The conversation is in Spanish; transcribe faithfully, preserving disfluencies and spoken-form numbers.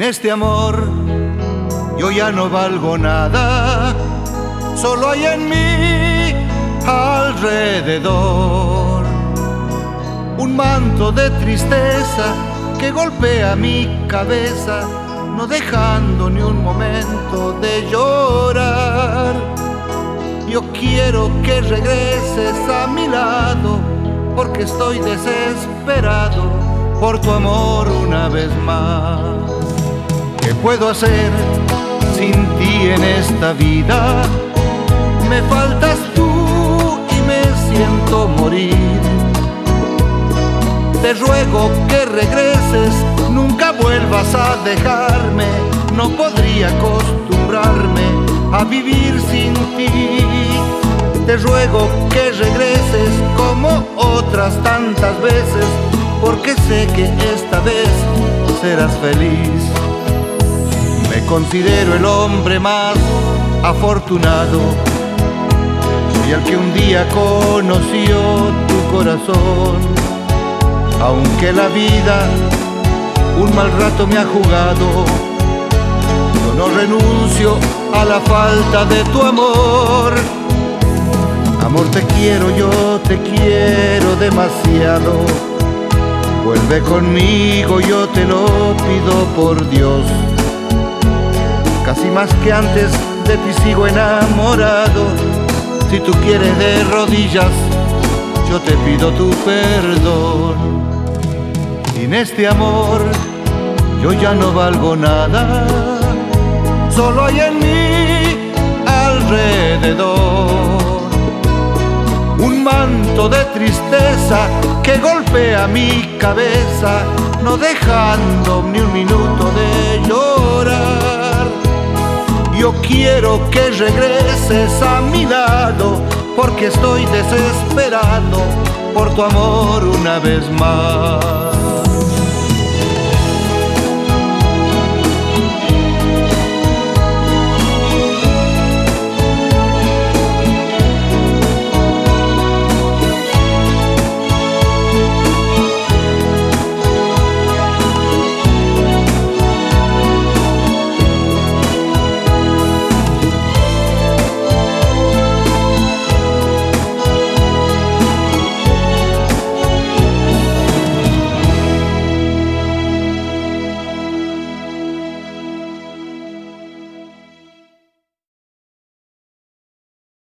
este amor yo ya no valgo nada, solo hay en mí alrededor un manto de tristeza que golpea mi cabeza, no dejando ni un momento de llorar. Yo quiero que regreses a mi lado, porque estoy desesperado por tu amor una vez más. ¿Qué puedo hacer sin ti en esta vida? Me faltas tú y me siento morir. Te ruego que regreses, nunca vuelvas a dejarme. No podría acostumbrarme a vivir sin ti. Te ruego que regreses como otras tantas veces, porque sé que esta vez serás feliz. Me considero el hombre más afortunado, soy el que un día conoció tu corazón. Aunque la vida un mal rato me ha jugado, yo no renuncio a la falta de tu amor. Amor, te quiero, yo te quiero demasiado. Vuelve conmigo, yo te lo pido por Dios. Casi más que antes de ti sigo enamorado. Si tú quieres de rodillas, yo te pido tu perdón. Sin este amor yo ya no valgo nada, solo hay en mí alrededor un manto de tristeza que golpea mi cabeza, no dejando ni un minuto de llorar. Yo quiero que regreses a mi lado, porque estoy desesperado por tu amor una vez más.